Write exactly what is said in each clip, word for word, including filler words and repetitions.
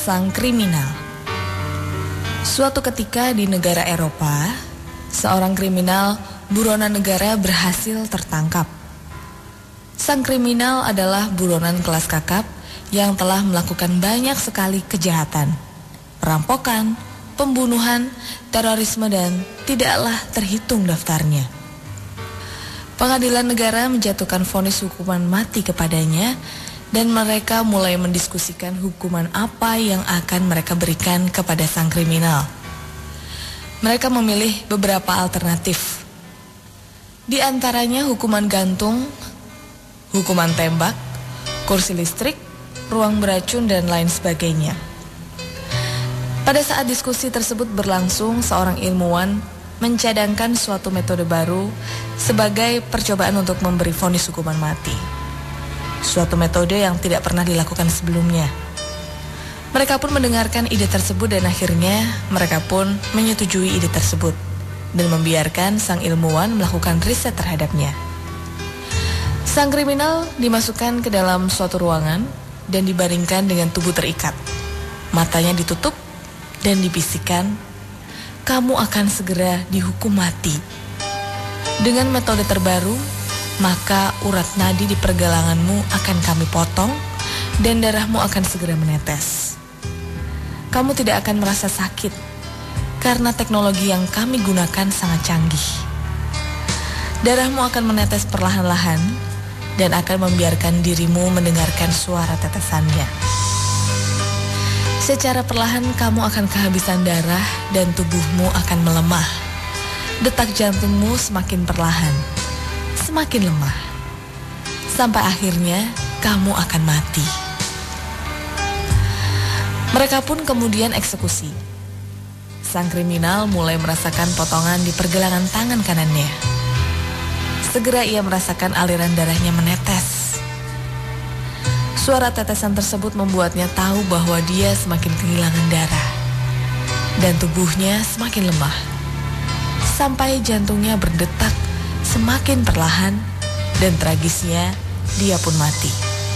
Sang kriminal. Suatu ketika di negara Eropa, seorang kriminal buronan negara berhasil tertangkap. Sang kriminal adalah buronan kelas kakap yang telah melakukan banyak sekali kejahatan, perampokan, pembunuhan, terorisme, dan tidaklah terhitung daftarnya. Pengadilan negara menjatuhkan vonis hukuman mati kepadanya, dan mereka mulai mendiskusikan hukuman apa yang akan mereka berikan kepada sang kriminal. Mereka memilih beberapa alternatif. Di antaranya hukuman gantung, hukuman tembak, kursi listrik, ruang beracun, dan lain sebagainya. Pada saat diskusi tersebut berlangsung, seorang ilmuwan mencadangkan suatu metode baru sebagai percobaan untuk memberi vonis hukuman mati. Suatu metode yang tidak pernah dilakukan sebelumnya. Mereka pun mendengarkan ide tersebut dan akhirnya mereka pun menyetujui ide tersebut dan membiarkan sang ilmuwan melakukan riset terhadapnya. Sang kriminal dimasukkan ke dalam suatu ruangan dan dibaringkan dengan tubuh terikat. Matanya ditutup dan dibisikkan, "Kamu akan segera dihukum mati. Dengan metode terbaru, maka urat nadi di pergelanganmu akan kami potong dan darahmu akan segera menetes. Kamu tidak akan merasa sakit karena teknologi yang kami gunakan sangat canggih. Darahmu akan menetes perlahan-lahan dan akan membiarkan dirimu mendengarkan suara tetesannya. Secara perlahan kamu akan kehabisan darah dan tubuhmu akan melemah. Detak jantungmu semakin perlahan, semakin lemah, sampai akhirnya kamu akan mati." Mereka pun kemudian eksekusi. Sang kriminal mulai merasakan potongan di pergelangan tangan kanannya. Segera ia merasakan aliran darahnya menetes. Suara tetesan tersebut membuatnya tahu bahwa dia semakin kehilangan darah dan tubuhnya semakin lemah, sampai jantungnya berdetak semakin perlahan, dan tragisnya dia pun mati.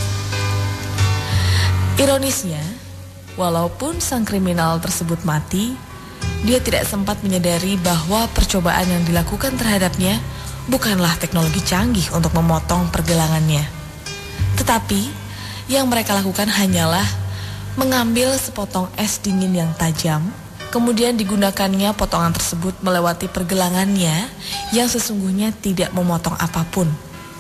Ironisnya, walaupun sang kriminal tersebut mati, dia tidak sempat menyadari bahwa percobaan yang dilakukan terhadapnya bukanlah teknologi canggih untuk memotong pergelangannya. Tetapi yang mereka lakukan hanyalah mengambil sepotong es dingin yang tajam, kemudian digunakannya potongan tersebut melewati pergelangannya yang sesungguhnya tidak memotong apapun.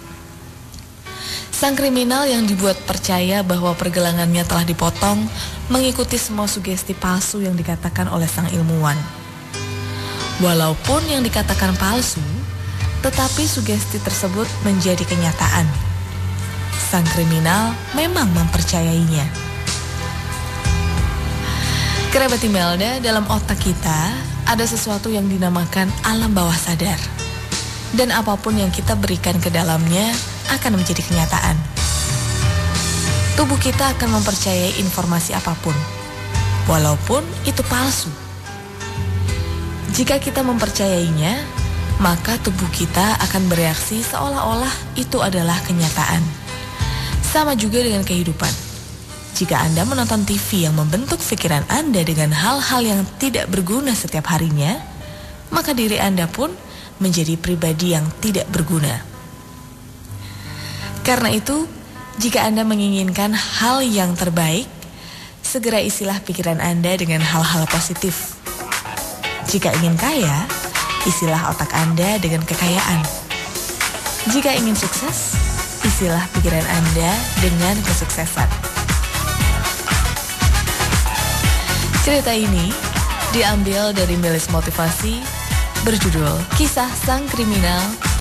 Sang kriminal yang dibuat percaya bahwa pergelangannya telah dipotong mengikuti semua sugesti palsu yang dikatakan oleh sang ilmuwan. Walaupun yang dikatakan palsu, tetapi sugesti tersebut menjadi kenyataan. Sang kriminal memang mempercayainya. Kerabat Imelda, dalam otak kita ada sesuatu yang dinamakan alam bawah sadar. Dan apapun yang kita berikan ke dalamnya akan menjadi kenyataan. Tubuh kita akan mempercayai informasi apapun, walaupun itu palsu. Jika kita mempercayainya, maka tubuh kita akan bereaksi seolah-olah itu adalah kenyataan. Sama juga dengan kehidupan. Jika Anda menonton T V yang membentuk pikiran Anda dengan hal-hal yang tidak berguna setiap harinya, maka diri Anda pun menjadi pribadi yang tidak berguna. Karena itu, jika Anda menginginkan hal yang terbaik, segera isilah pikiran Anda dengan hal-hal positif. Jika ingin kaya, isilah otak Anda dengan kekayaan. Jika ingin sukses, isilah pikiran Anda dengan kesuksesan. Cerita ini diambil dari melis motivasi berjudul Kisah Sang Kriminal